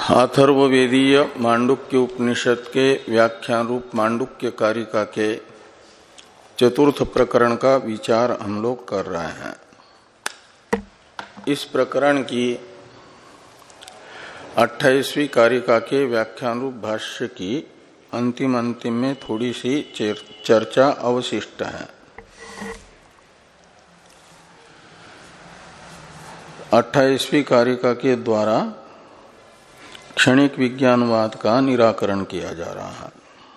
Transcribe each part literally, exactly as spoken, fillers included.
अथर्ववेदीय मांडुक्य उपनिषद के व्याख्यान रूप मांडुक्य कारिका के चतुर्थ प्रकरण का विचार हम लोग कर रहे हैं। इस प्रकरण की अट्ठाईसवीं कारिका के व्याख्यान रूप भाष्य की अंतिम अंतिम में थोड़ी सी चर्चा अवशिष्ट है। अट्ठाईसवीं कारिका के द्वारा क्षणिक विज्ञानवाद का निराकरण किया जा रहा है।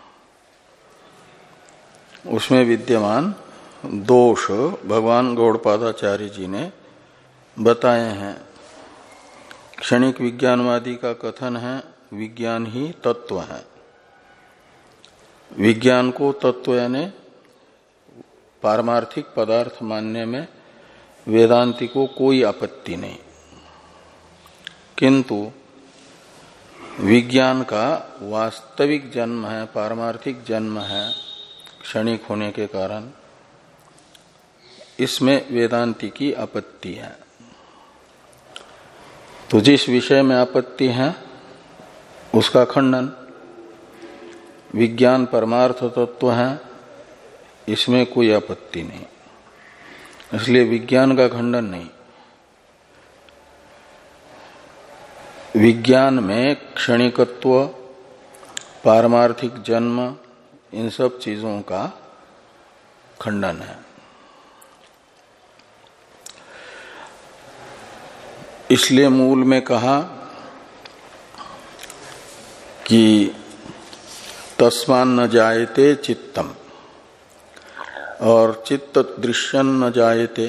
उसमें विद्यमान दोष भगवान गौड़पादाचार्य जी ने बताए हैं। क्षणिक विज्ञानवादी का कथन है विज्ञान ही तत्व है। विज्ञान को तत्व यानी पारमार्थिक पदार्थ मानने में वेदांती को कोई आपत्ति नहीं, किंतु विज्ञान का वास्तविक जन्म है, पारमार्थिक जन्म है क्षणिक होने के कारण, इसमें वेदांती की आपत्ति है। तो जिस विषय में आपत्ति है उसका खंडन। विज्ञान परमार्थ तत्व है, इसमें कोई आपत्ति नहीं, इसलिए विज्ञान का खंडन नहीं। विज्ञान में क्षणिकत्व, पारमार्थिक जन्म, इन सब चीजों का खंडन है। इसलिए मूल में कहा कि तस्मान् न जायते चित्तम, और चित्त दृश्यं न जायते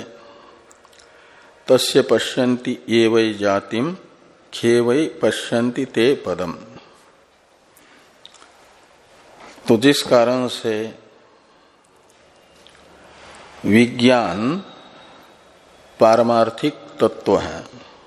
तस्य पश्यन्ति ये वै जातिम खे वै पश्यन्ति ते पदम। तो जिस कारण से विज्ञान पारमार्थिक तत्व है,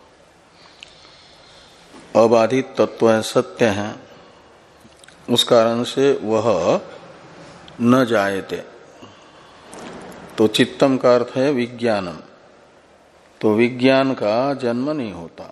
अबाधित तत्व है, सत्य है, उस कारण से वह न जायते। तो चित्तम का अर्थ है विज्ञानम। तो विज्ञान का जन्म नहीं होता।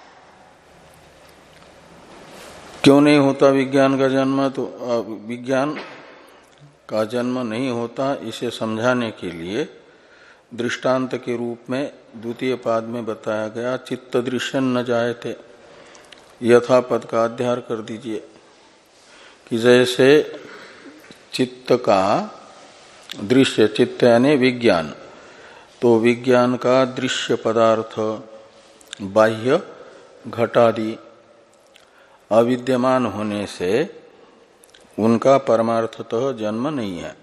क्यों नहीं होता विज्ञान का जन्म? तो विज्ञान का जन्म नहीं होता, इसे समझाने के लिए दृष्टांत के रूप में द्वितीय पाद में बताया गया चित्त दृश्य न जायते। यथा पद का अध्यार कर दीजिए कि जैसे चित्त का दृश्य, चित्त यानी विज्ञान, तो विज्ञान का दृश्य पदार्थ बाह्य घटादि अविद्यमान होने से उनका परमार्थतः जन्म नहीं है।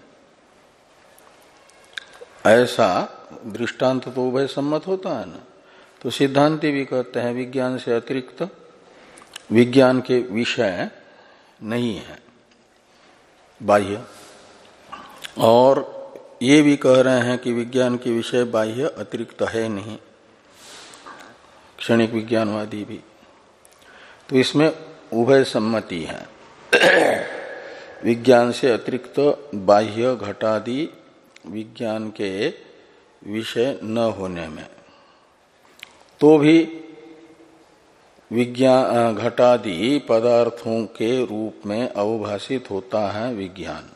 ऐसा दृष्टांत तो उभय सम्मत होता है ना। तो सिद्धांति भी कहते हैं विज्ञान से अतिरिक्त विज्ञान के विषय नहीं है बाह्य, और ये भी कह रहे हैं कि विज्ञान के विषय बाह्य अतिरिक्त है नहीं, क्षणिक विज्ञानवादी भी। तो इसमें उभय सम्मति है विज्ञान से अतिरिक्त बाह्य घटादि विज्ञान के विषय न होने में। तो भी विज्ञान घटादि पदार्थों के रूप में अवभाषित होता है विज्ञान।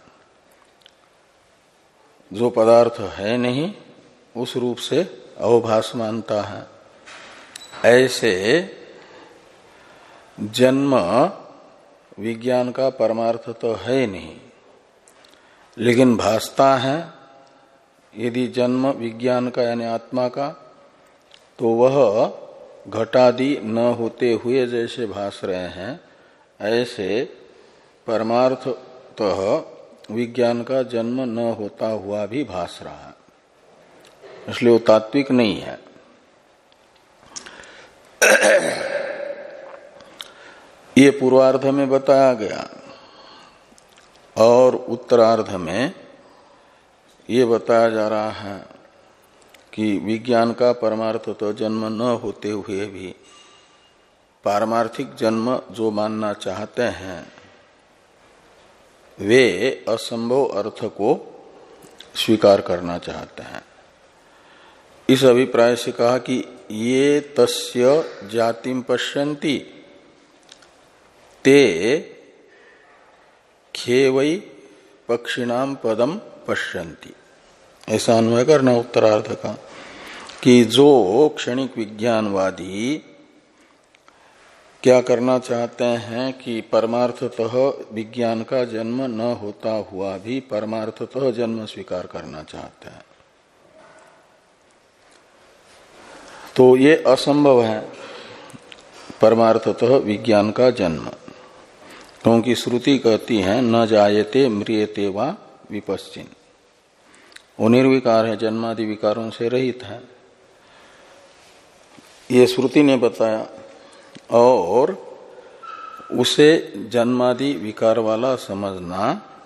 जो पदार्थ है नहीं उस रूप से अवभास मानता है। ऐसे जन्म विज्ञान का परमार्थ तो है नहीं, लेकिन भासता है। यदि जन्म विज्ञान का यानी आत्मा का, तो वह घटादि न होते हुए जैसे भास रहे हैं, ऐसे परमार्थतः विज्ञान का जन्म न होता हुआ भी भास रहा है, इसलिए वो तात्विक नहीं है। ये पूर्वार्ध में बताया गया, और उत्तरार्ध में ये बताया जा रहा है कि विज्ञान का परमार्थ तो जन्म न होते हुए भी पारमार्थिक जन्म जो मानना चाहते हैं वे असंभव अर्थ को स्वीकार करना चाहते हैं। इस अभिप्राय से कहा कि ये तस्य जातिम पश्यन्ति, ते खेवै पक्षिणाम पदम पश्यन्ति, ऐसा अन्वय करना उत्तरार्ध का, कि जो क्षणिक विज्ञानवादी क्या करना चाहते हैं कि परमार्थतः विज्ञान का जन्म न होता हुआ भी परमार्थतः जन्म स्वीकार करना चाहते हैं, तो ये असंभव है परमार्थतः विज्ञान का जन्म, क्योंकि श्रुति कहती है न जायते म्रियते वा विपश्चिन, वो निर्विकार है, जन्मादि विकारों से रहित है, ये श्रुति ने बताया। और उसे जन्मादि विकार वाला समझना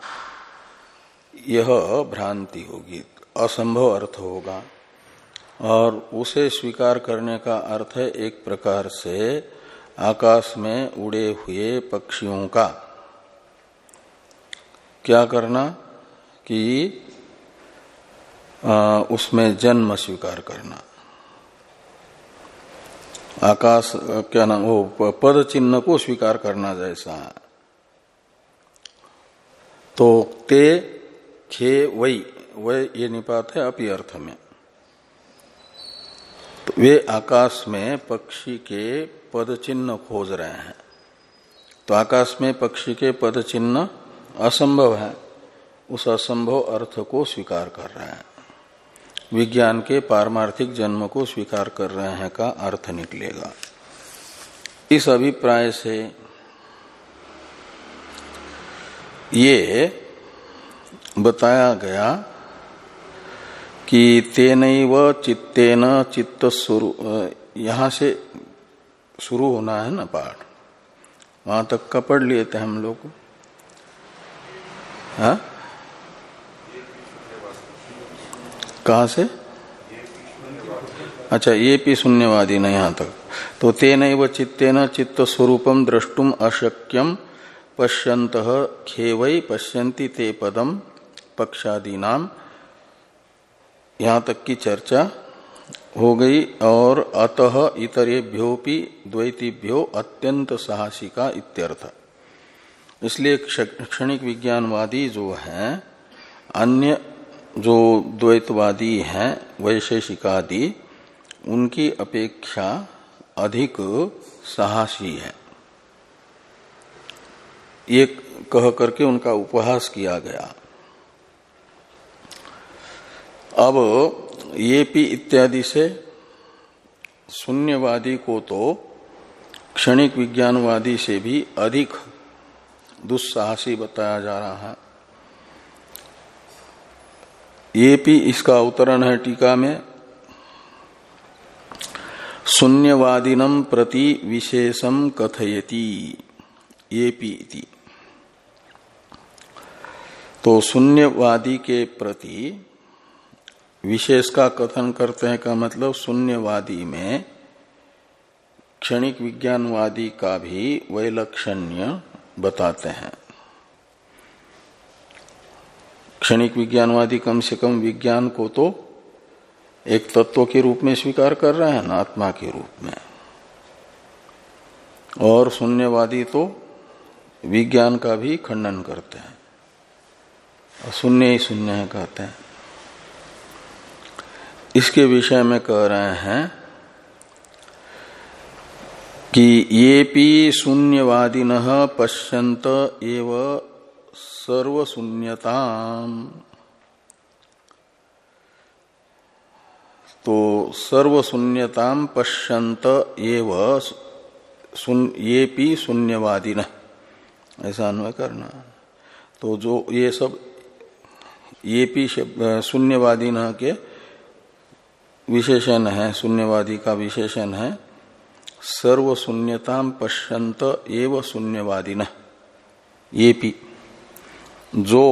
यह भ्रांति होगी, असंभव अर्थ होगा। और उसे स्वीकार करने का अर्थ है एक प्रकार से आकाश में उड़े हुए पक्षियों का क्या करना कि आ, उसमें जन्म स्वीकार करना, आकाश क्या नाम वो पद चिन्ह को स्वीकार करना जैसा है। तो ते खे वही वह ये निपात है अपि अर्थ में, तो वे आकाश में पक्षी के पद चिन्ह खोज रहे हैं, तो आकाश में पक्षी के पद चिन्ह असंभव है, उस असंभव अर्थ को स्वीकार कर रहे हैं, विज्ञान के पारमार्थिक जन्म को स्वीकार कर रहे हैं का अर्थ निकलेगा। इस अभिप्राय से ये बताया गया कि तेनैव चित्तेन चित्त स्वरूप, यहां से शुरू होना है ना पाठ, वहां तक का पढ़ लिए थे हम लोग। हाँ, कहा से? अच्छा, ये भी शून्यवादी नहीं यहां तक। तो तेनैव चित्तेन चित्त स्वरूपम द्रष्टुम अशक्यम पश्यन्तः खेवै पश्यन्ति ते पदम पक्षादीनाम, यहां तक की चर्चा हो गई। और अतः इतरेभ्योपि द्वैतीभ्यो अत्यंत साहसिका इत्यर्थ। इसलिए क्षणिक विज्ञानवादी जो हैं, अन्य जो द्वैतवादी हैं वैशेषिकादि, उनकी अपेक्षा अधिक साहसी है, ये कह करके उनका उपहास किया गया। अब ये पी इत्यादि से शून्यवादी को तो क्षणिक विज्ञानवादी से भी अधिक दुस्साहसी बताया जा रहा है। ये भी इसका अवतरण है टीका में, शून्यवादिनम प्रति विशेषम कथयति ये पीति। तो शून्यवादी के प्रति विशेष का कथन करते हैं का मतलब शून्यवादी में क्षणिक विज्ञानवादी का भी वैलक्षण्य बताते हैं। क्षणिक विज्ञानवादी कम से कम विज्ञान को तो एक तत्व के रूप में स्वीकार कर रहे हैं ना, आत्मा के रूप में, और शून्यवादी तो विज्ञान का भी खंडन करते हैं, और शून्य ही शून्य है कहते हैं। इसके विषय में कह रहे हैं कि ये पी शून्यवादिनः पश्यन्त एव सर्वशून्यताम्। तो सर्वशून्यताम् पश्यन्त एव ये पी शून्यवादिनः, ऐसा अन्वय करना। तो जो ये सब ये पी शून्यवादिनः के विशेषण है, शून्यवादी का विशेषण है सर्वशून्यताम् पश्यन्त एव शून्यवादिनः। ये पी जो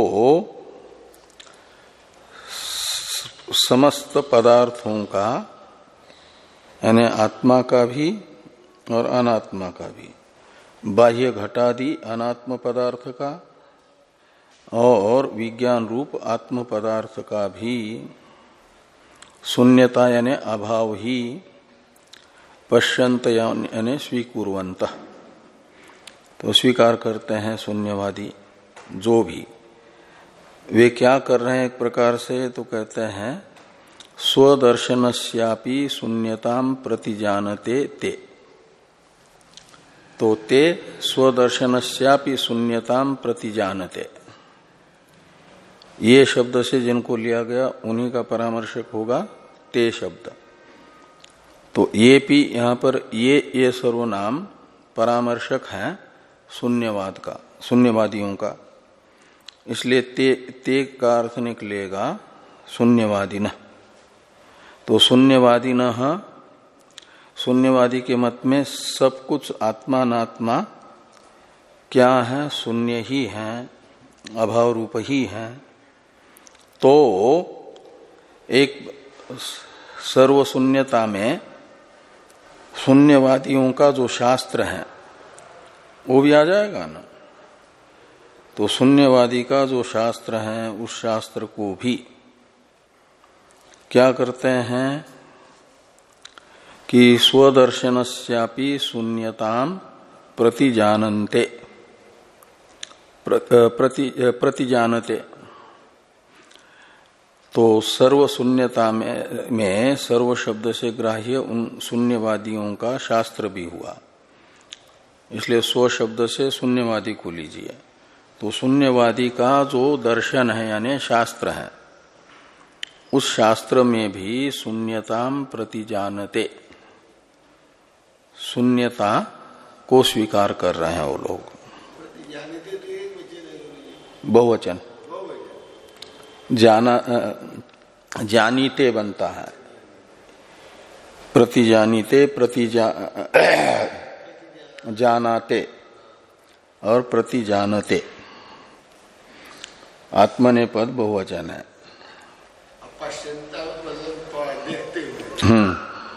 समस्त पदार्थों का, यानी आत्मा का भी और अनात्मा का भी, बाह्य घटादि अनात्म पदार्थ का और विज्ञान रूप आत्म पदार्थ का भी शून्यता यानी अभाव ही पश्यन्त यानी स्वीकुर्वन्तः, तो स्वीकार करते हैं शून्यवादी जो भी। वे क्या कर रहे हैं एक प्रकार से, तो कहते हैं स्वदर्शनस्यापि शून्यताम प्रतिजानते ते। तो ते स्वदर्शनस्यापि शून्यताम प्रतिजानते, ये शब्द से जिनको लिया गया उन्हीं का परामर्शक होगा ते शब्द। तो ये भी यहां पर ये ये सर्वनाम परामर्शक है शून्यवाद का, शून्यवादियों का, इसलिए ते ते का अर्थ निकलेगा शून्यवादिन। तो शून्यवादिन, शून्यवादी के मत में सब कुछ आत्मा नात्मा क्या है, शून्य ही है, अभाव रूप ही है। तो एक सर्वशून्यता में शून्यवादियों का जो शास्त्र है वो भी आ जाएगा ना। तो शून्यवादी का जो शास्त्र है उस शास्त्र को भी क्या करते हैं कि स्वदर्शनस्यापि शून्यताम प्रतिजानन्ते, प्रति प्रतिजानते। तो सर्व शून्यता में, में सर्व शब्द से ग्राह्य उन शून्यवादियों का शास्त्र भी हुआ, इसलिए स्व शब्द से शून्यवादी को लीजिए। तो शून्यवादी का जो दर्शन है यानी शास्त्र है, उस शास्त्र में भी शून्यताम प्रतिजानते, शून्यता को स्वीकार कर रहे हैं वो लोग। बहुवचन जाना जानीते बनता है, प्रतिजानीते, प्रतिजा जानाते और प्रतिजानते। आत्मने पद बहुवचन है। हम्म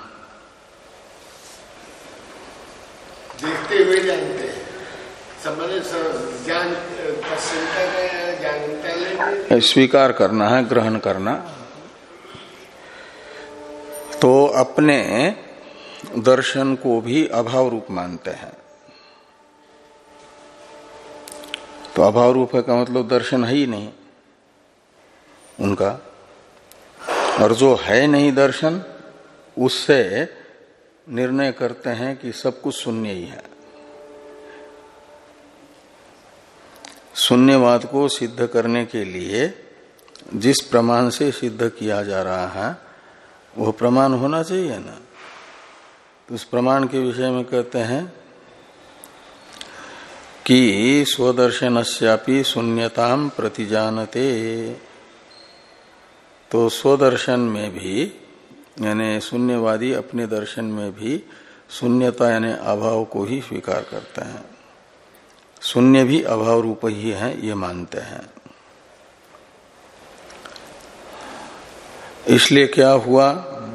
देखते हुए जानते हैं, जान जानता, स्वीकार करना है, ग्रहण करना। तो अपने दर्शन को भी अभाव रूप मानते हैं। तो अभाव रूप है का मतलब दर्शन है ही नहीं उनका, और जो है नहीं दर्शन उससे निर्णय करते हैं कि सब कुछ शून्य ही है। शून्यवाद को सिद्ध करने के लिए जिस प्रमाण से सिद्ध किया जा रहा है वह प्रमाण होना चाहिए ना। तो उस प्रमाण के विषय में कहते हैं कि स्वदर्शनस्यापि शून्यताम प्रतिजानते। तो स्वदर्शन में भी यानी शून्यवादी अपने दर्शन में भी शून्यता यानी अभाव को ही स्वीकार करते हैं। शून्य भी अभाव रूप ही है ये मानते हैं। इसलिए क्या हुआ,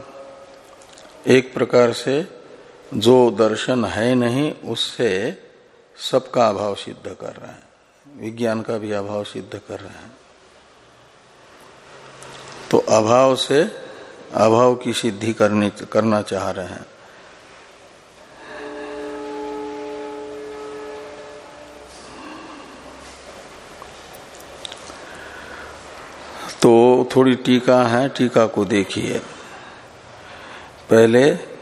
एक प्रकार से जो दर्शन है नहीं उससे सबका अभाव सिद्ध कर रहे हैं, विज्ञान का भी अभाव सिद्ध कर रहे हैं। तो अभाव से अभाव की सिद्धि करनी करना चाह रहे हैं। तो थोड़ी टीका है, टीका को देखिए। पहले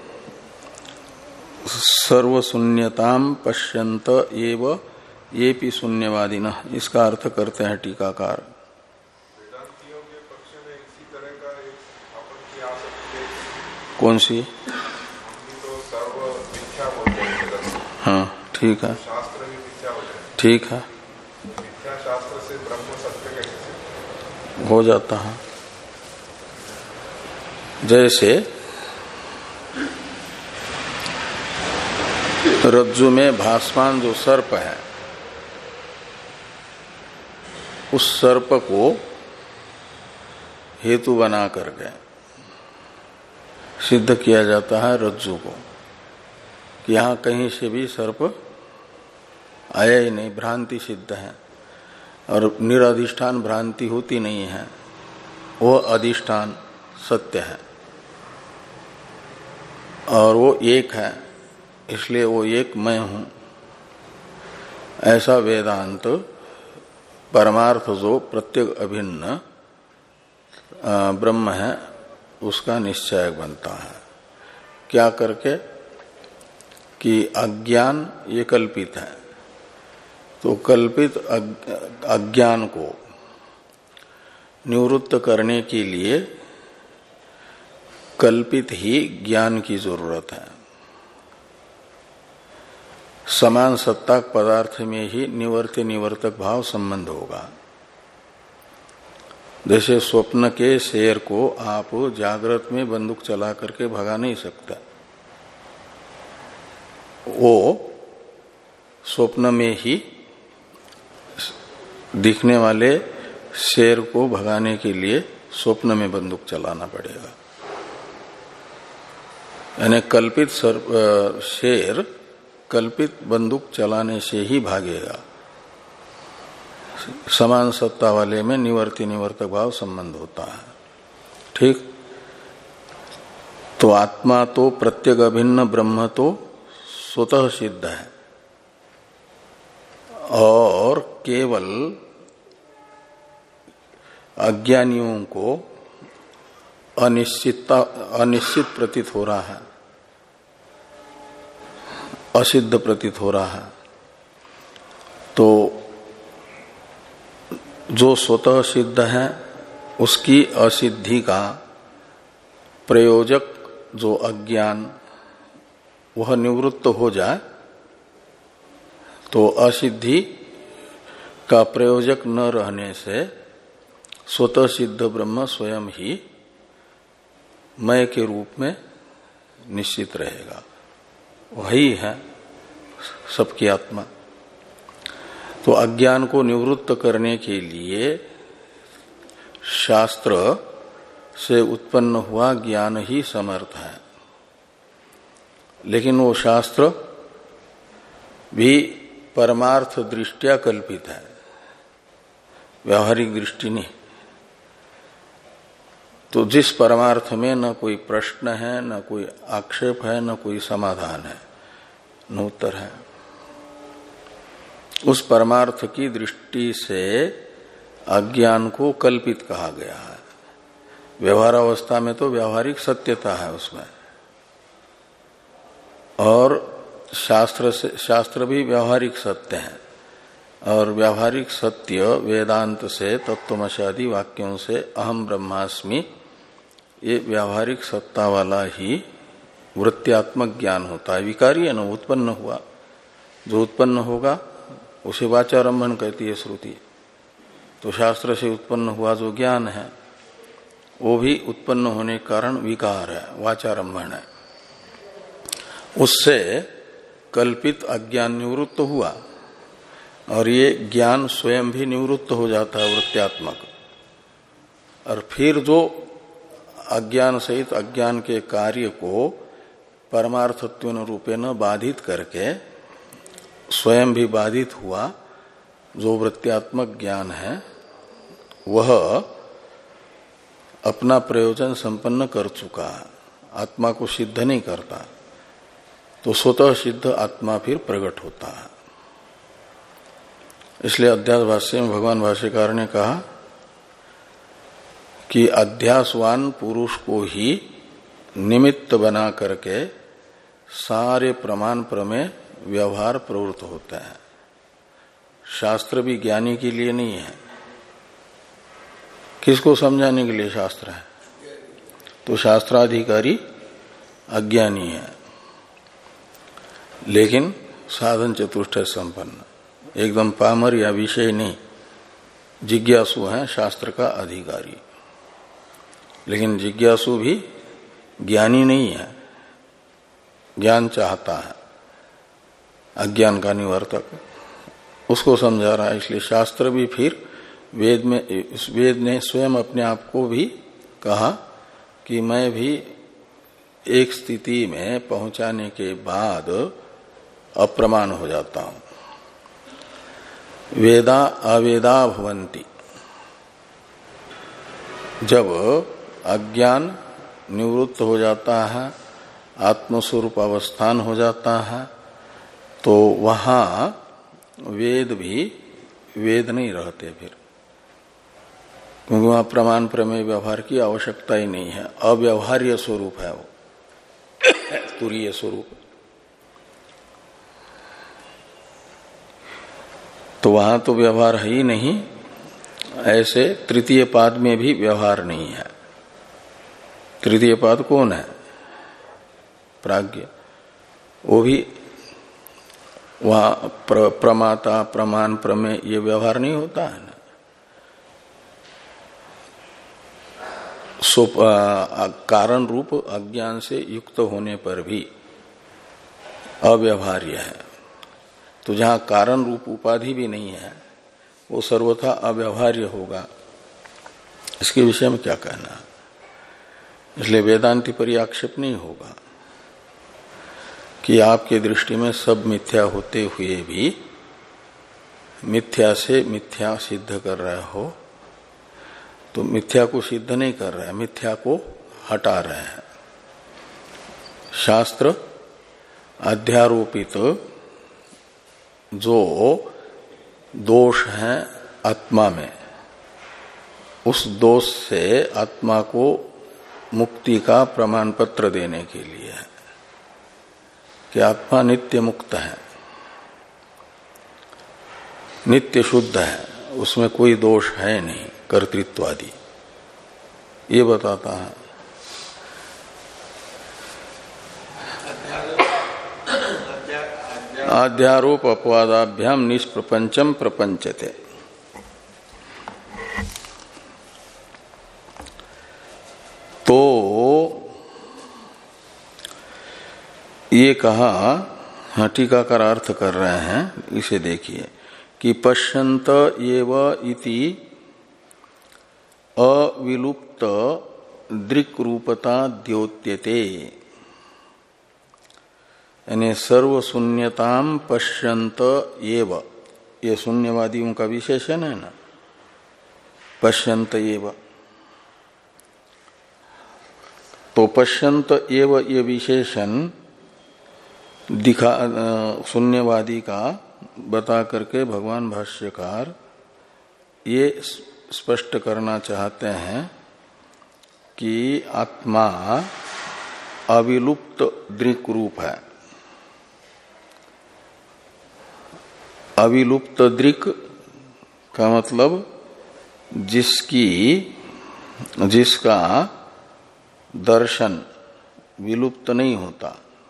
सर्वशून्यताम पश्यन्त एव ये भी शून्यवादिन, इसका अर्थ करते हैं टीकाकार। वेदांतियों के पक्ष में इसी तरह का एक आपत्ति आ सकती है। कौन सी? तो सर्व मिथ्या बोलते हैं। हाँ ठीक है, शास्त्र भी मिथ्या हो जाए। ठीक है, मिथ्या शास्त्र से ब्रह्म सत्य कैसे हो जाता है। जैसे रज्जु में भासमान जो सर्प है, उस सर्प को हेतु बना करके सिद्ध किया जाता है रज्जु को कि यहां कहीं से भी सर्प आया ही नहीं, भ्रांति सिद्ध है। और निराधिष्ठान भ्रांति होती नहीं है, वो अधिष्ठान सत्य है और वो एक है, इसलिए वो एक मैं हूं। ऐसा वेदांत परमार्थ जो प्रत्येक अभिन्न ब्रह्म है उसका निश्चय बनता है। क्या करके कि अज्ञान ये कल्पित है, तो कल्पित अज्ञान को निवृत्त करने के लिए कल्पित ही ज्ञान की जरूरत है। समान सत्ताक पदार्थ में ही निवर्त निवर्तक भाव संबंध होगा। जैसे स्वप्न के शेर को आप जागृत में बंदूक चला करके भगा नहीं सकता, वो स्वप्न में ही दिखने वाले शेर को भगाने के लिए स्वप्न में बंदूक चलाना पड़ेगा। यानी कल्पित शेर कल्पित बंदूक चलाने से ही भागेगा। समान सत्ता वाले में निवर्ती निवर्तक भाव संबंध होता है। ठीक, तो आत्मा तो प्रत्येक अभिन्न ब्रह्म तो स्वतः सिद्ध है और केवल अज्ञानियों को अनिश्चितता अनिश्चित प्रतीत हो रहा है, असिद्ध प्रतीत हो रहा है। तो जो स्वतः सिद्ध है उसकी असिद्धि का प्रयोजक जो अज्ञान वह निवृत्त हो जाए तो असिद्धि का प्रयोजक न रहने से स्वतः सिद्ध ब्रह्म स्वयं ही मय के रूप में निश्चित रहेगा। वही है सबकी आत्मा। तो अज्ञान को निवृत्त करने के लिए शास्त्र से उत्पन्न हुआ ज्ञान ही समर्थ है, लेकिन वो शास्त्र भी परमार्थ दृष्टिया कल्पित है, व्यावहारिक दृष्टि नहीं। तो जिस परमार्थ में न कोई प्रश्न है, न कोई आक्षेप है, न कोई समाधान है, न उत्तर है, उस परमार्थ की दृष्टि से अज्ञान को कल्पित कहा गया है। व्यवहार अवस्था में तो व्यावहारिक सत्यता है उसमें, और शास्त्र से शास्त्र भी व्यावहारिक सत्य है, और व्यावहारिक सत्य वेदांत से तत्वमशादि वाक्यों से अहम ब्रह्मास्मि ये व्यावहारिक सत्ता वाला ही वृत्त्यात्मक ज्ञान होता है। विकारी है न, उत्पन्न हुआ, जो उत्पन्न होगा उसे वाचारंभन कहती है श्रुति। तो शास्त्र से उत्पन्न हुआ जो ज्ञान है वो भी उत्पन्न होने के कारण विकार है, वाचारंभन है। उससे कल्पित अज्ञान निवृत्त हुआ और ये ज्ञान स्वयं भी निवृत्त हो जाता है वृत्त्यात्मक। और फिर जो अज्ञान सहित अज्ञान के कार्य को परमार्थत्वेन रूपेण बाधित करके स्वयं भी बाधित हुआ जो वृत्त्यात्मक ज्ञान है, वह अपना प्रयोजन संपन्न कर चुका है, आत्मा को सिद्ध नहीं करता। तो स्वतः सिद्ध आत्मा फिर प्रकट होता है। इसलिए अध्यास भाष्य में भगवान भाष्यकार ने कहा कि अध्यासवान पुरुष को ही निमित्त बना करके सारे प्रमाण प्रमेय व्यवहार प्रवृत्त होता है। शास्त्र भी ज्ञानी के लिए नहीं है। किसको समझाने के लिए शास्त्र है? तो शास्त्राधिकारी अज्ञानी है, लेकिन साधन चतुष्टय संपन्न, एकदम पामर या विषय नहीं, जिज्ञासु है शास्त्र का अधिकारी। लेकिन जिज्ञासु भी ज्ञानी नहीं है, ज्ञान चाहता है, अज्ञान का निवर्तक, उसको समझा रहा है। इसलिए शास्त्र भी फिर वेद में, वेद ने स्वयं अपने आप को भी कहा कि मैं भी एक स्थिति में पहुंचाने के बाद अप्रमाण हो जाता हूं। वेदा अवेदा भवन्ति, जब अज्ञान निवृत्त हो जाता है, आत्मस्वरूप अवस्थान हो जाता है, तो वहां वेद भी वेद नहीं रहते फिर, क्योंकि वहां प्रमाण प्रमेय व्यवहार की आवश्यकता ही नहीं है, अव्यवहार्य स्वरूप है वो, तुरीय स्वरूप। तो वहां तो व्यवहार है ही नहीं, ऐसे तृतीय पाद में भी व्यवहार नहीं है। तृतीय पाद कौन है? प्राज्ञ। वो भी वहां प्र, प्रमाता प्रमाण प्रमेय ये व्यवहार नहीं होता है ना। सो कारण रूप अज्ञान से युक्त होने पर भी अव्यवहार्य है। तो जहां कारण रूप उपाधि भी नहीं है वो सर्वथा अव्यवहार्य होगा। इसके विषय में क्या कहना है? इसलिए वेदांति पर यह आक्षेप नहीं होगा कि आपके दृष्टि में सब मिथ्या होते हुए भी मिथ्या से मिथ्या सिद्ध कर रहे हो। तो मिथ्या को सिद्ध नहीं कर रहे हैं, मिथ्या को हटा रहे हैं। शास्त्र अध्यारोपित जो दोष है आत्मा में, उस दोष से आत्मा को मुक्ति का प्रमाण पत्र देने के लिए है कि आत्मा नित्य मुक्त है, नित्य शुद्ध है, उसमें कोई दोष है नहीं कर्तृत्वादि, ये बताता है। आध्यारोप अपवादाभ्याम निष्प्रपंचम प्रपंचते। तो ये कहा, हाँ टीकाकार अर्थ कर रहे हैं, इसे देखिए कि पश्यंत एव इति अविलुप्त दृक् रूपता द्योत्यते, यानी सर्वशून्यताम पश्यंत एव, ये शून्यवादियों का विशेषण है ना, पश्यंत एव। तो पश्यंत एव ये विशेषण दिखा शून्यवादी का बता करके भगवान भाष्यकार ये स्पष्ट करना चाहते हैं कि आत्मा अविलुप्त दृक् रूप है। अविलुप्त दृक् का मतलब जिसकी जिसका दर्शन विलुप्त नहीं होता।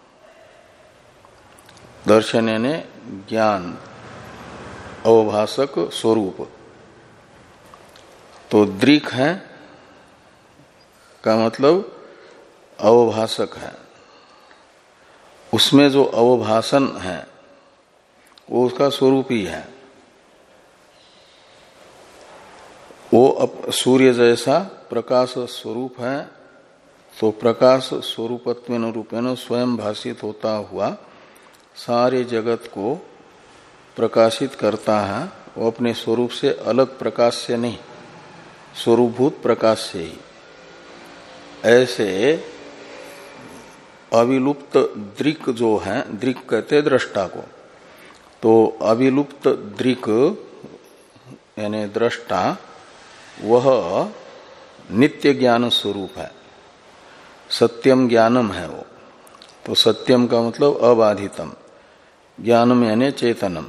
दर्शन यानी ज्ञान, अवभासक स्वरूप। तो दृक् है का मतलब अवभासक है, उसमें जो अवभासन है वो उसका स्वरूप ही है। वो अब सूर्य जैसा प्रकाश स्वरूप है, तो प्रकाश स्वरूपत्वेन रूपेण स्वयं भाषित होता हुआ सारे जगत को प्रकाशित करता है। वो अपने स्वरूप से अलग प्रकाश से नहीं, स्वरूपभूत प्रकाश से ही। ऐसे अविलुप्त दृक् जो है, दृक् कहते दृष्टा को, तो अविलुप्त दृक् यानी दृष्टा वह नित्य ज्ञान स्वरूप है, सत्यम ज्ञानम है वो। तो सत्यम का मतलब अबाधितम, ज्ञानम यानी चेतनम।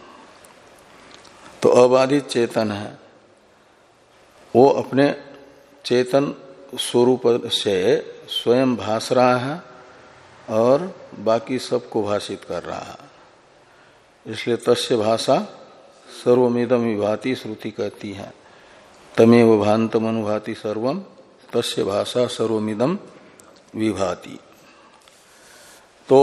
तो अबाधित चेतन है, वो अपने चेतन स्वरूप से स्वयं भास रहा है और बाकी सबको भाषित कर रहा है। इसलिए तस्य भाषा सर्वमिदं विभाति श्रुति कहती है, तमेव भान्तम अनुभाति सर्वम तस्य भाषा सर्वमिदं विभाति। तो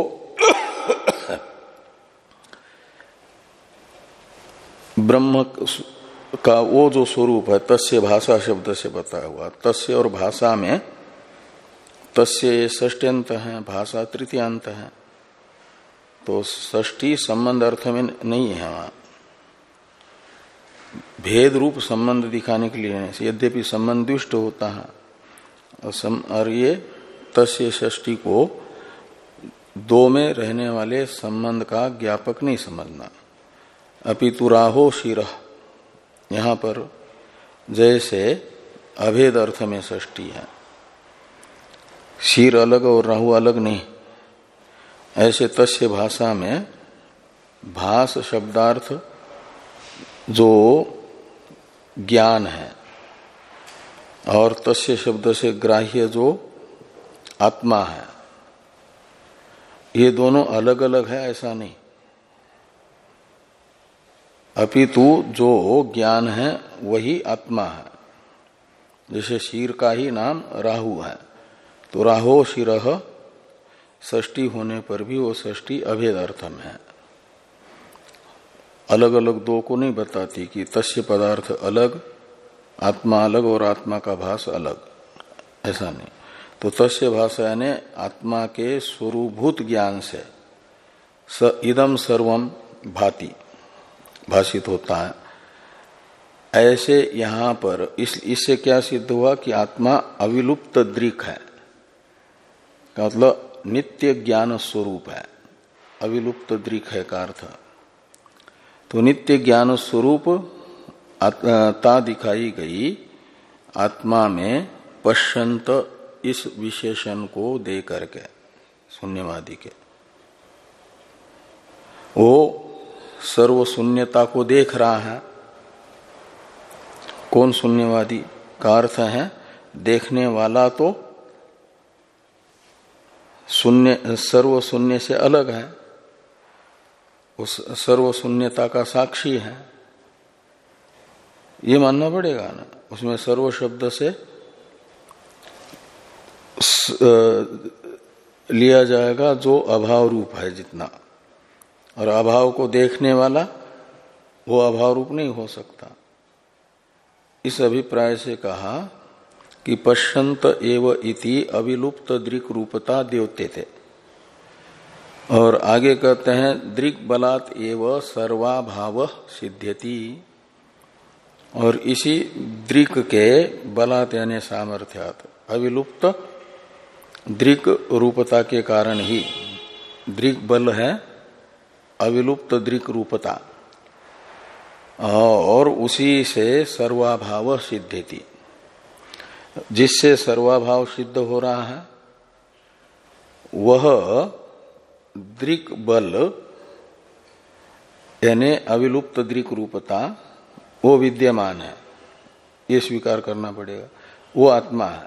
ब्रह्म का वो जो स्वरूप है, तस्य भाषा शब्द से बताया हुआ, तस्य और भाषा में तस्य षष्ट्यंत है, भाषा तृतीयांत है। तो षष्ठी संबंध अर्थ में नहीं है, वहां भेद रूप संबंध दिखाने के लिए नहीं। यद्यपि संबंध दुष्ट होता है और, सम, और ये तस्य षष्ठी को दो में रहने वाले संबंध का ज्ञापक नहीं समझना। अपितु राहो शिरः, यहां पर जैसे अभेद अर्थ में षष्ठी है, शीर अलग और राहु अलग नहीं, ऐसे तस्य भाषा में भास शब्दार्थ जो ज्ञान है और तस्य शब्द से ग्राह्य जो आत्मा है, ये दोनों अलग अलग है ऐसा नहीं, अपितु जो ज्ञान है वही आत्मा है। जैसे शीर का ही नाम राहु है, तो राहो शिरः षष्ठी होने पर भी वो षष्ठी अभेद अर्थ में है, अलग अलग दो को नहीं बताती कि तस्य पदार्थ अलग, आत्मा अलग और आत्मा का भास अलग, ऐसा नहीं। तो तस्य भाषा यानी आत्मा के स्वरूभूत ज्ञान से स इदम सर्वम भाति भाषित होता है। ऐसे यहां पर इस इससे क्या सिद्ध हुआ कि आत्मा अविलुप्त दृक् है, मतलब नित्य ज्ञान स्वरूप है, अविलुप्त दृक् है का अर्थ। तो नित्य ज्ञान स्वरूप ता दिखाई गई आत्मा में पश्यंत इस विशेषण को दे करके शून्यवादी के, वो सर्व शून्यता को देख रहा है। कौन शून्यवादी का अर्थ है देखने वाला तो शून्य सर्व शून्य से अलग है, उस सर्व शून्यता का साक्षी है, ये मानना पड़ेगा ना। उसमें सर्व शब्द से लिया जाएगा जो अभाव रूप है जितना, और अभाव को देखने वाला वो अभाव रूप नहीं हो सकता। इस अभिप्राय से कहा कि पश्यंत एव इति अविलुप्त दृक् रूपता द्योते थे। और आगे कहते हैं दृक् बलात् एव सर्वाभाव सिद्ध्यति, और इसी दृक् के बलात् यानी सामर्थ्यात् अविलुप्त दृक् रूपता के कारण ही, दृक् बल है अविलुप्त दृक् रूपता, और उसी से सर्वाभाव सिद्ध्यति, जिससे सर्वाभाव सिद्ध हो रहा है वह दृक् बल यानी अविलुप्त दृक् रूपता वो विद्यमान है, ये स्वीकार करना पड़ेगा, वो आत्मा है।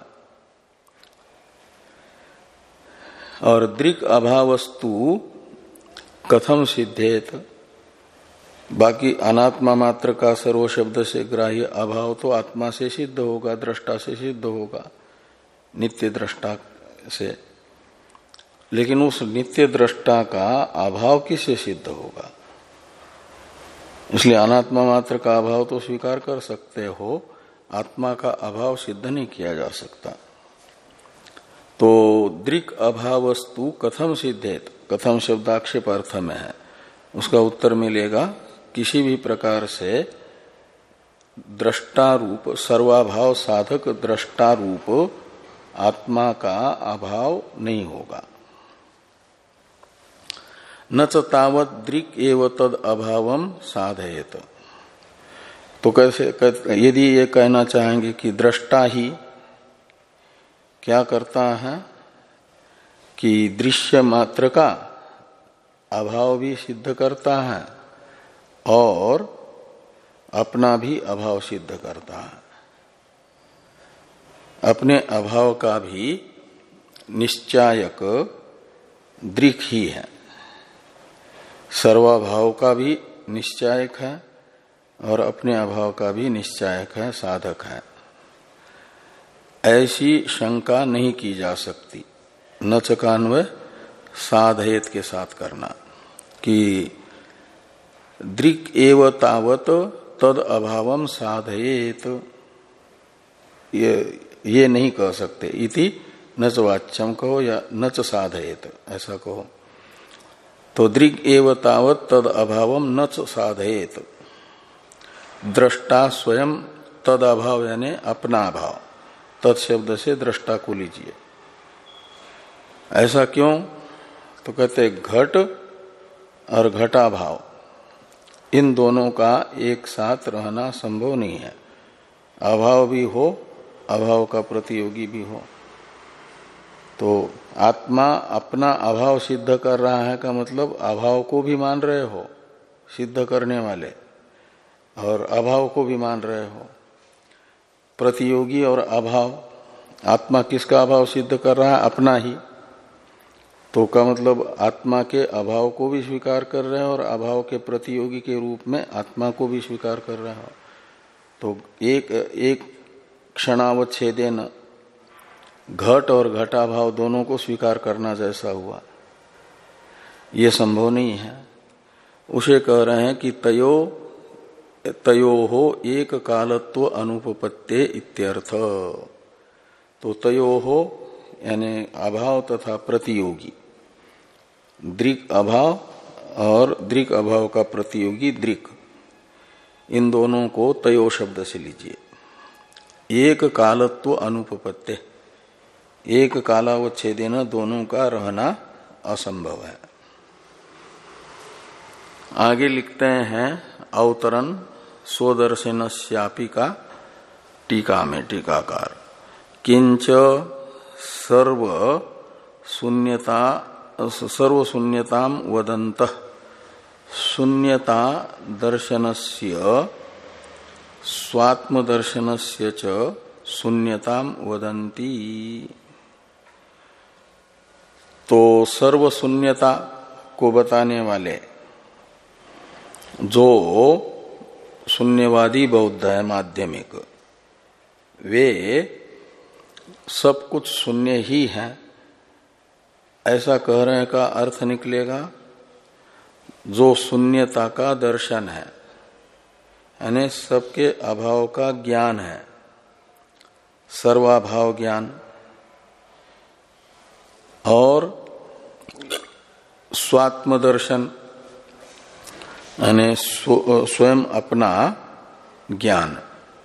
और दृक् अभावस्तु कथम सिद्धेत, बाकी अनात्मा मात्र का सर्व शब्द से ग्राह्य अभाव तो आत्मा से सिद्ध होगा, दृष्टा से सिद्ध होगा, नित्य दृष्टा से। लेकिन उस नित्य दृष्टा का अभाव किससे सिद्ध होगा? इसलिए अनात्मा मात्र का अभाव तो स्वीकार कर सकते हो, आत्मा का अभाव सिद्ध नहीं किया जा सकता। तो दृक् अभावस्तु कथम सिद्धेत, कथम शब्दाक्षेप अर्थ में है, उसका उत्तर मिलेगा किसी भी प्रकार से दृष्टा रूप सर्वाभाव साधक दृष्टा रूप आत्मा का अभाव नहीं होगा। न च तावत दृक् एव तद अभावम साधयेत। तो कैसे, यदि ये कहना चाहेंगे कि दृष्टा ही क्या करता है कि दृश्य मात्र का अभाव भी सिद्ध करता है और अपना भी अभाव सिद्ध करता है, अपने अभाव का भी निश्चायक दृक् ही है, सर्वाभाव का भी निश्चायक है और अपने अभाव का भी निश्चायक है, साधक है। ऐसी शंका नहीं की जा सकती। न चकान्वय साधयेत के साथ करना कि दृक् एव तावत तद अभावम साधयेत, ये ये नहीं कह सकते। इति न च वाच्यम कहो या न च साधयेत ऐसा कहो। तो दृक् एव तावत तद अभावम न च साधयेत, दृष्टा स्वयं तद अभाव यानी अपना अभाव, तत्शब्द से दृष्टा को लीजिए। ऐसा क्यों? तो कहते घट और घटाभाव इन दोनों का एक साथ रहना संभव नहीं है। अभाव भी हो, अभाव का प्रतियोगी भी हो। तो आत्मा अपना अभाव सिद्ध कर रहा है का मतलब अभाव को भी मान रहे हो सिद्ध करने वाले, और अभाव को भी मान रहे हो। प्रतियोगी और अभाव, आत्मा किसका अभाव सिद्ध कर रहा है? अपना ही। तो का मतलब आत्मा के अभाव को भी स्वीकार कर रहे हो और अभाव के प्रतियोगी के रूप में आत्मा को भी स्वीकार कर रहे हो। तो एक एक क्षणावच्छेदेन घट और घटाभाव दोनों को स्वीकार करना जैसा हुआ, ये संभव नहीं है। उसे कह रहे हैं कि तयो तयो हो एक कालत्व अनुपपत्ते इत्यर्थ। तो तयो हो यानी अभाव तथा प्रतियोगी, दृक् अभाव और दृक् अभाव का प्रतियोगी दृक्, इन दोनों को तयो शब्द से लीजिए। एक कालत्व अनुपपत्ते, एक कालावच्छेदेन दोनों का रहना असंभव है। आगे लिखते हैं अवतरण स्वदर्शनस्यापि का टीका में टीकाकार, किंच सर्व शून्यता सर्व शून्यताम वदन्तः शून्यता दर्शनस्य स्वात्म दर्शनस्य च शून्यताम वदन्ति। तो सर्व शून्यता को बताने वाले जो शून्यवादी बौद्ध है माध्यमिक, वे सब कुछ शून्य ही है ऐसा कह रहे का अर्थ निकलेगा जो शून्यता का दर्शन है, यानी सबके अभाव का ज्ञान है, सर्वाभाव ज्ञान, और स्वात्म दर्शन यानी स्वयं अपना ज्ञान,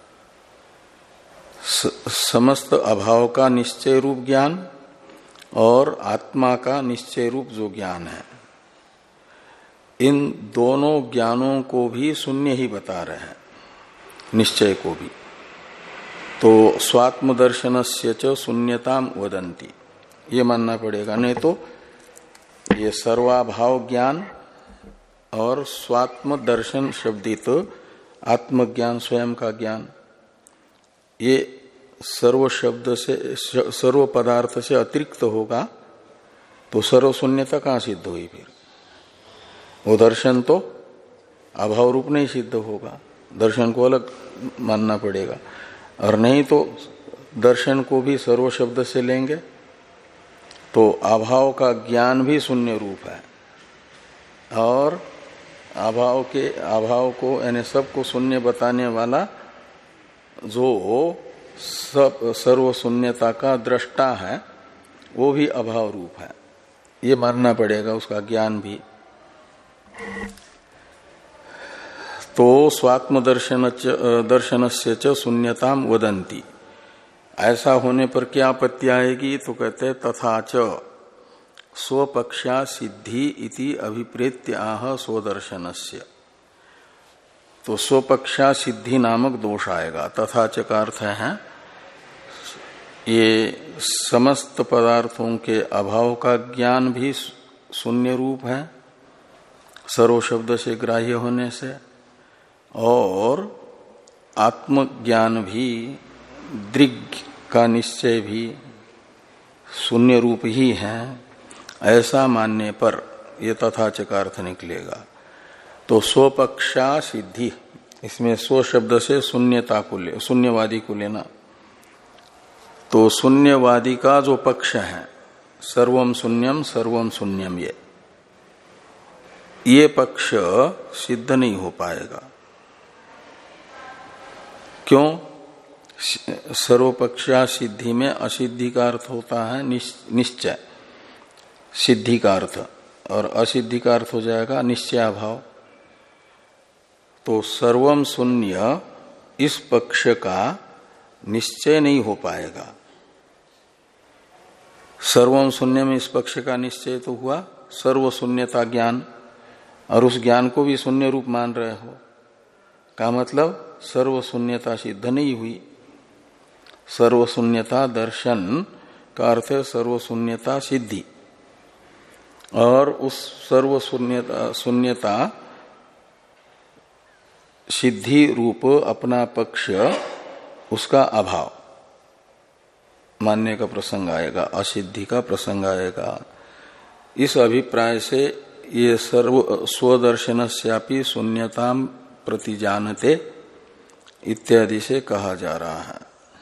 समस्त अभाव का निश्चय रूप ज्ञान और आत्मा का निश्चय रूप जो ज्ञान है, इन दोनों ज्ञानों को भी शून्य ही बता रहे हैं, निश्चय को भी। तो स्वात्म दर्शनस्य च शून्यताम वदन्ति, ये मानना पड़ेगा। नहीं तो ये सर्वाभाव ज्ञान और स्वात्म दर्शन शब्दित आत्मज्ञान, स्वयं का ज्ञान, ये सर्व शब्द से सर्व पदार्थ से अतिरिक्त होगा तो सर्व शून्यता कहाँ सिद्ध हुई? फिर वो दर्शन तो अभाव रूप नहीं सिद्ध होगा, दर्शन को अलग मानना पड़ेगा। और नहीं तो दर्शन को भी सर्व शब्द से लेंगे तो अभाव का ज्ञान भी शून्य रूप है, और अभाव के अभाव को यानी सबको शून्य बताने वाला जो सब सर्व शून्यता का दृष्टा है वो भी अभाव रूप है, ये मानना पड़ेगा उसका ज्ञान भी। तो स्वात्म दर्शन दर्शनस्य च शून्यताम वदन्ति, ऐसा होने पर क्या आपत्ति आएगी? तो कहते तथा च स्वपक्षा सिद्धि इति अभिप्रेत्य आह स्वदर्शनस्य। तो स्वपक्षा सिद्धि नामक दोष आएगा। तथा च का अर्थ है ये समस्त पदार्थों के अभाव का ज्ञान भी शून्य रूप है सर्व शब्द से ग्राह्य होने से, और आत्मज्ञान भी दृग् का निश्चय भी शून्य रूप ही है, ऐसा मानने पर ये तथा च का अर्थ निकलेगा। तो स्वपक्षा सिद्धि, इसमें स्व शब्द से शून्यता को ले, शून्यवादी को लेना। तो शून्यवादी का जो पक्ष है सर्वम शून्यम सर्वम शून्यम, ये ये पक्ष सिद्ध नहीं हो पाएगा। क्यों? सर्वपक्षा सिद्धि में असिद्धि का अर्थ होता है निश्चय, सिद्धि का अर्थ, और असिद्धि का अर्थ हो जाएगा निश्चयाभाव। तो सर्वम शून्य इस पक्ष का निश्चय नहीं हो पाएगा। सर्वम शून्य में इस पक्ष का निश्चय तो हुआ सर्व शून्यता ज्ञान, और उस ज्ञान को भी शून्य रूप मान रहे हो, का मतलब सर्व शून्यता सिद्ध नहीं हुई। सर्व शून्यता दर्शन का अर्थ है सर्व शून्यता सिद्धि, और उस सर्व शून्यता शून्यता सिद्धि रूप अपना पक्ष उसका अभाव मानने का प्रसंग आएगा, असिद्धि का प्रसंग आएगा। इस अभिप्राय से ये सर्व स्वदर्शनस्यापि शून्यताम प्रतिजानते इत्यादि से कहा जा रहा है।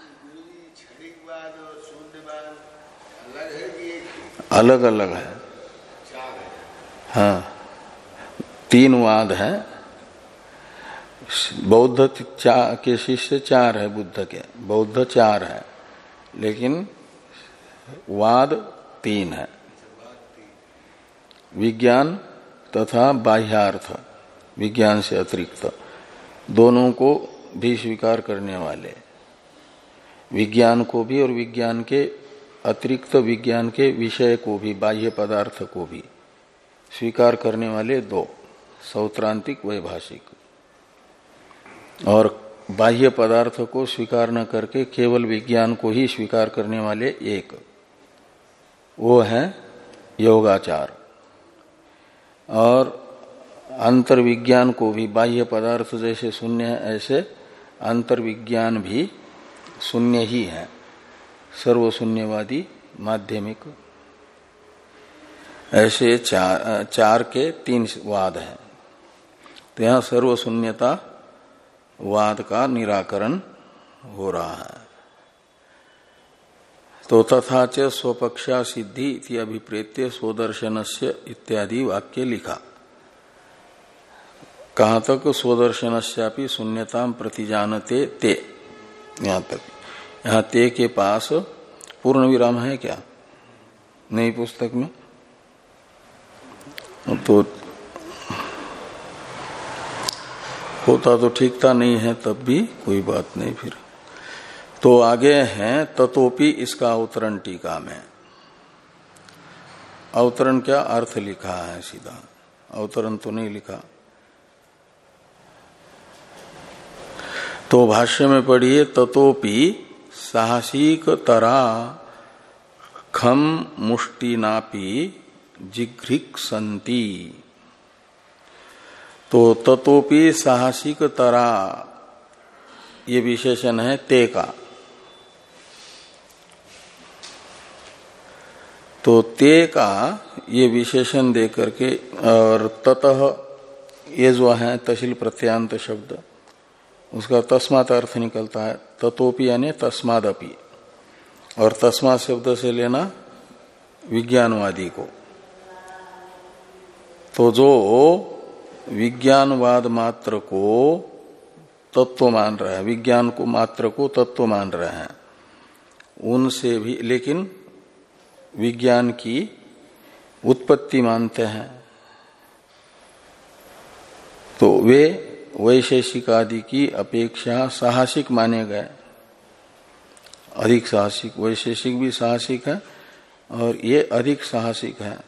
अलग अलग है, हाँ, तीन वाद है। बौद्ध के शिष्य चार है, बुद्ध के बौद्ध चार है, लेकिन वाद तीन है। विज्ञान तथा बाह्यार्थ, विज्ञान से अतिरिक्त दोनों को भी स्वीकार करने वाले, विज्ञान को भी और विज्ञान के अतिरिक्त विज्ञान के विषय को भी, बाह्य पदार्थ को भी स्वीकार करने वाले दो, सौत्रांतिक वैभाषिक। और बाह्य पदार्थ को स्वीकार न करके केवल विज्ञान को ही स्वीकार करने वाले एक, वो है योगाचार। और अंतर्विज्ञान को भी, बाह्य पदार्थ जैसे शून्य है ऐसे अंतर्विज्ञान भी शून्य ही है, सर्वशून्यवादी माध्यमिक। ऐसे चार, चार के तीन वाद हैं। तो यहाँ सर्वशून्यता वाद का निराकरण हो रहा है। तो तथा च स्वपक्षा सिद्धि इति अभिप्रेत्य स्वदर्शनस्य इत्यादि वाक्य लिखा। कहाँ तक? स्वदर्शनस्यापि शून्यताम प्रतिजानते ते, यहाँ तक। यहाँ ते के पास पूर्ण विराम है क्या? नई पुस्तक में तो होता तो ठीक था, नहीं है तब भी कोई बात नहीं। फिर तो आगे हैं ततोपि, इसका अवतरण टीका में। अवतरण क्या अर्थ लिखा है, सीधा अवतरण तो नहीं लिखा। तो भाष्य में पढ़िए, ततोपि साहसिक तरा खम मुष्टिनापि जिघ्रिक संति। तो ततोपि साहसिक तरा, ये विशेषण है ते का। तो ते का ये विशेषण दे करके, और ततः ये जो है तशील प्रत्यांत शब्द, उसका तस्मात् अर्थ निकलता है। ततोपि यानी तस्मादपि, और तस्मात् शब्द से लेना विज्ञानवादी को। तो जो विज्ञानवाद मात्र को तत्व मान रहे हैं, विज्ञान को मात्र को तत्व मान रहे हैं, उनसे भी, लेकिन विज्ञान की उत्पत्ति मानते हैं, तो वे वैशेषिक आदि की अपेक्षा साहसिक माने गए, अधिक साहसिक। वैशेषिक भी साहसिक है और ये अधिक साहसिक है।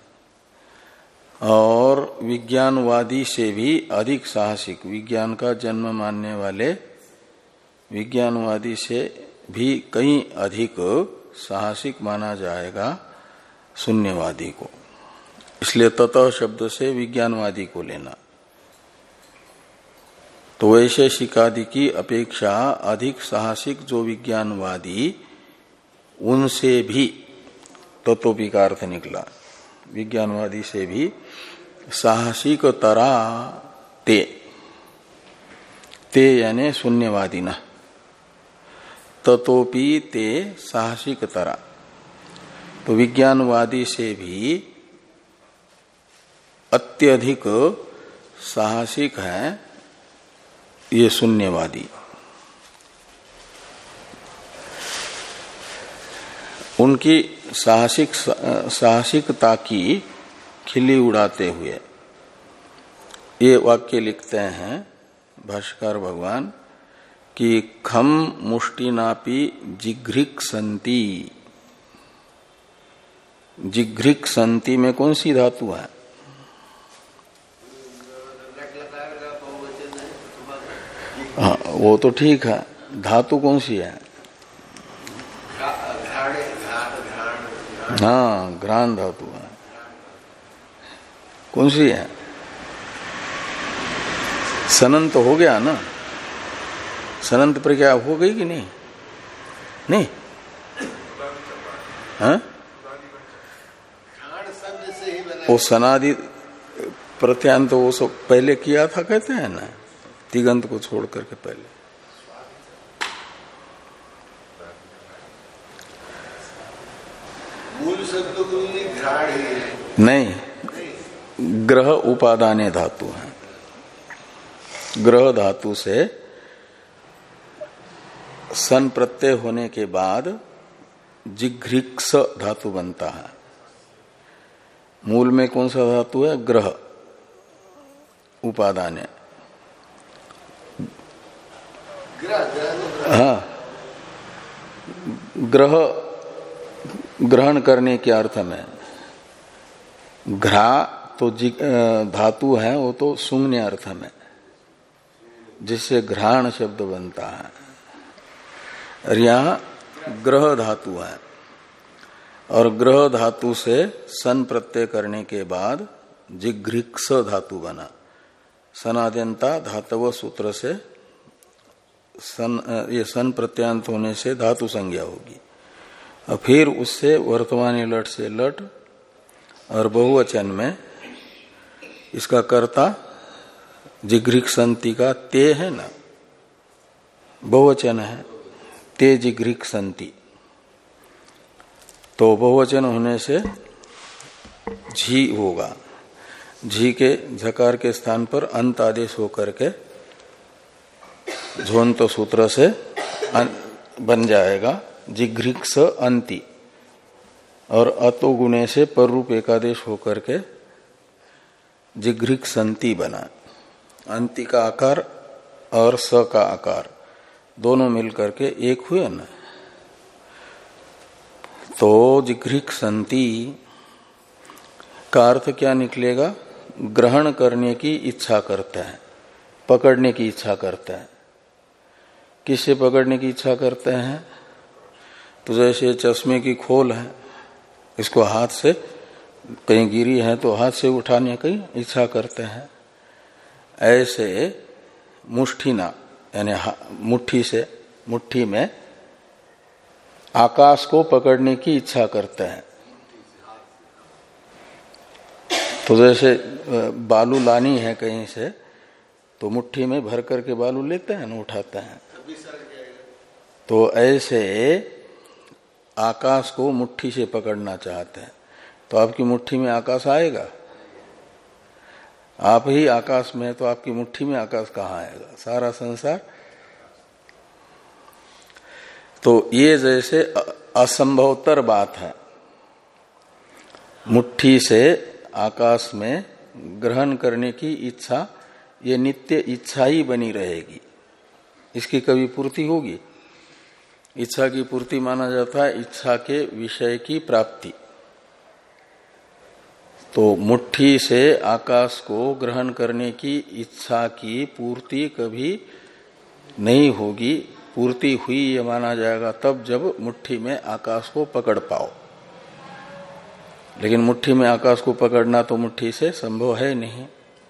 और विज्ञानवादी से भी अधिक साहसिक, विज्ञान का जन्म मानने वाले विज्ञानवादी से भी कहीं अधिक साहसिक माना जाएगा शून्यवादी को। इसलिए ततः शब्द से विज्ञानवादी को लेना। तो वैशेषिकादि की अपेक्षा अधिक साहसिक जो विज्ञानवादी, उनसे भी तत्वोपि का अर्थ निकला, विज्ञानवादी से भी साहसिक तरा ते, ते यानी शून्यवादी न, ततोपि ते साहसिक तरा। तो विज्ञानवादी से भी अत्यधिक साहसिक है ये शून्यवादी। उनकी साहसिक साहसिकता की खिल्ली उड़ाते हुए ये वाक्य लिखते हैं भाष्यकार भगवान कि खम मुष्टिनापि जिघ्रिक संति। जिघ्रिक संति में कौन सी धातु है? हाँ वो तो ठीक है, धातु कौन सी है? हाँ घ्राण धातु है, कौन सी है? सनंत हो गया ना, सनंत प्रज्ञा हो गई कि नहीं? नहीं हाँ? वो सनादि प्रत्यांत वो सब पहले किया था कहते हैं ना, तिगंत को छोड़ करके पहले। मूल शब्द नहीं, ग्रह उपादाने धातु है। ग्रह धातु से सन प्रत्यय होने के बाद जिघ्रिक्स धातु बनता है। मूल में कौन सा धातु है? ग्रह उपादाने। हाँ, ग्रह ग्रहण करने के अर्थ में। घ्रा तो धातु है, वो तो शून्य अर्थ में, जिससे घ्राण शब्द बनता है। और यहाँ ग्रह धातु है, और ग्रह धातु से सन प्रत्यय करने के बाद जिघ्रिक्स धातु बना। सनाद्यंता धातव सूत्र से सन, ये सन प्रत्यांत होने से धातु संज्ञा होगी, और फिर उससे वर्तमानी लट से लट, और बहुवचन में इसका कर्ता जिघ्रिक्संति का ते है ना, बहुवचन है, ते जिघ्रिक्संति। तो बहुवचन होने से झी होगा, झी के झकार के स्थान पर अंत आदेश होकर के झोंत सूत्र से बन जाएगा जिघ्रिक्स अंति, और अतो गुणे से पर रूप एकादेश होकर के जिघ्रिक्संति बना। अंति का आकार और स का आकार दोनों मिलकर के एक हुए ना, तो जिघ्रिक्संति का अर्थ क्या निकलेगा? ग्रहण करने की इच्छा करता है, पकड़ने की इच्छा करता है। किससे पकड़ने की इच्छा करते हैं? तो जैसे चश्मे की खोल है, इसको हाथ से कहीं गिरी है तो हाथ से उठाने की इच्छा करते हैं। ऐसे मुष्ठिना यानी मुट्ठी से, मुट्ठी में आकाश को पकड़ने की इच्छा करते हैं। तो जैसे बालू लानी है कहीं से, तो मुट्ठी में भर करके बालू लेते हैं ना, उठाते हैं। तो ऐसे आकाश को मुट्ठी से पकड़ना चाहते हैं, तो आपकी मुट्ठी में आकाश आएगा? आप ही आकाश में, तो आपकी मुट्ठी में आकाश कहाँ आएगा? सारा संसार। तो ये जैसे असंभवतर बात है, मुट्ठी से आकाश में ग्रहण करने की इच्छा, ये नित्य इच्छा ही बनी रहेगी, इसकी कभी पूर्ति होगी? इच्छा की पूर्ति माना जाता है इच्छा के विषय की प्राप्ति। तो मुट्ठी से आकाश को ग्रहण करने की इच्छा की पूर्ति कभी नहीं होगी। पूर्ति हुई ये माना जाएगा तब जब मुट्ठी में आकाश को पकड़ पाओ, लेकिन मुट्ठी में आकाश को पकड़ना तो मुट्ठी से संभव है नहीं।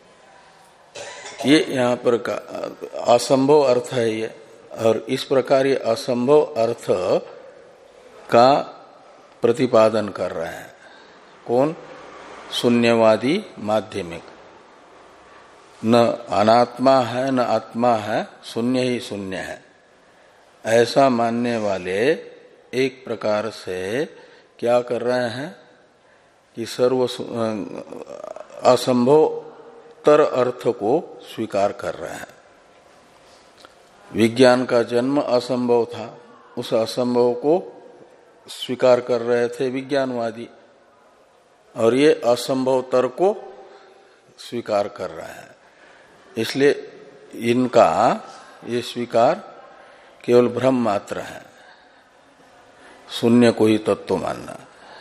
ये यहाँ पर का असंभव अर्थ है ये, और इस प्रकार ये असंभव अर्थ का प्रतिपादन कर रहे हैं कौन? शून्यवादी माध्यमिक। न अनात्मा है न आत्मा है, शून्य ही शून्य है, ऐसा मानने वाले एक प्रकार से क्या कर रहे हैं कि सर्व असंभव तर अर्थ को स्वीकार कर रहे हैं। विज्ञान का जन्म असंभव था, उस असंभव को स्वीकार कर रहे थे विज्ञानवादी, और ये असंभव तर को स्वीकार कर रहे हैं। इसलिए इनका ये स्वीकार केवल भ्रम मात्र है, शून्य को ही तत्व मानना।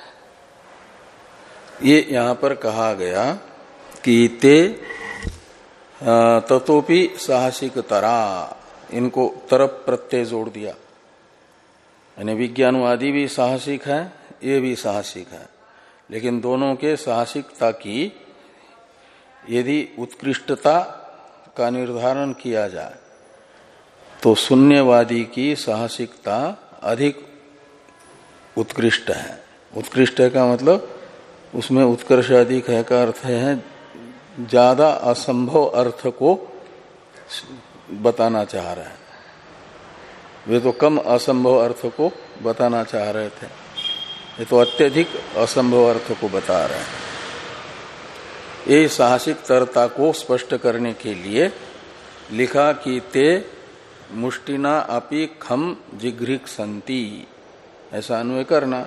ये यहां पर कहा गया कि ते ततोपि साहसिक तरा, इनको तरफ प्रत्यय जोड़ दिया, यानी विज्ञानवादी भी साहसिक है, ये भी साहसिक है, लेकिन दोनों के साहसिकता की यदि उत्कृष्टता का निर्धारण किया जाए तो शून्यवादी की साहसिकता अधिक उत्कृष्ट है। उत्कृष्ट है का मतलब उसमें उत्कर्ष अधिक है का अर्थ है ज्यादा असंभव अर्थ को बताना चाह रहे हैं। वे तो कम असंभव अर्थ को बताना चाह रहे थे, ये तो अत्यधिक असंभव अर्थ को बता रहे हैं। ये साहसिक तरता को स्पष्ट करने के लिए लिखा कि ते मुष्टिना अपि खम जिघ्रिक संति, ऐसा अन्वय करना।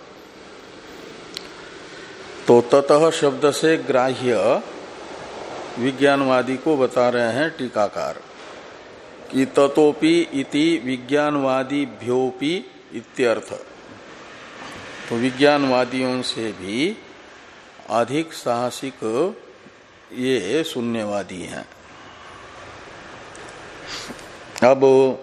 तो ततः शब्द से ग्राह्य विज्ञानवादी को बता रहे हैं टीकाकार कि ततोपि इति विज्ञानवादीभ्योपि इत्यर्थ। तो विज्ञानवादियों से भी अधिक साहसिक ये शून्यवादी हैं। अब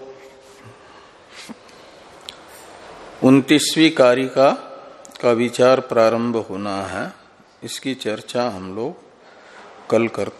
उनतीसवीं कारिका का विचार प्रारंभ होना है, इसकी चर्चा हम लोग कल करते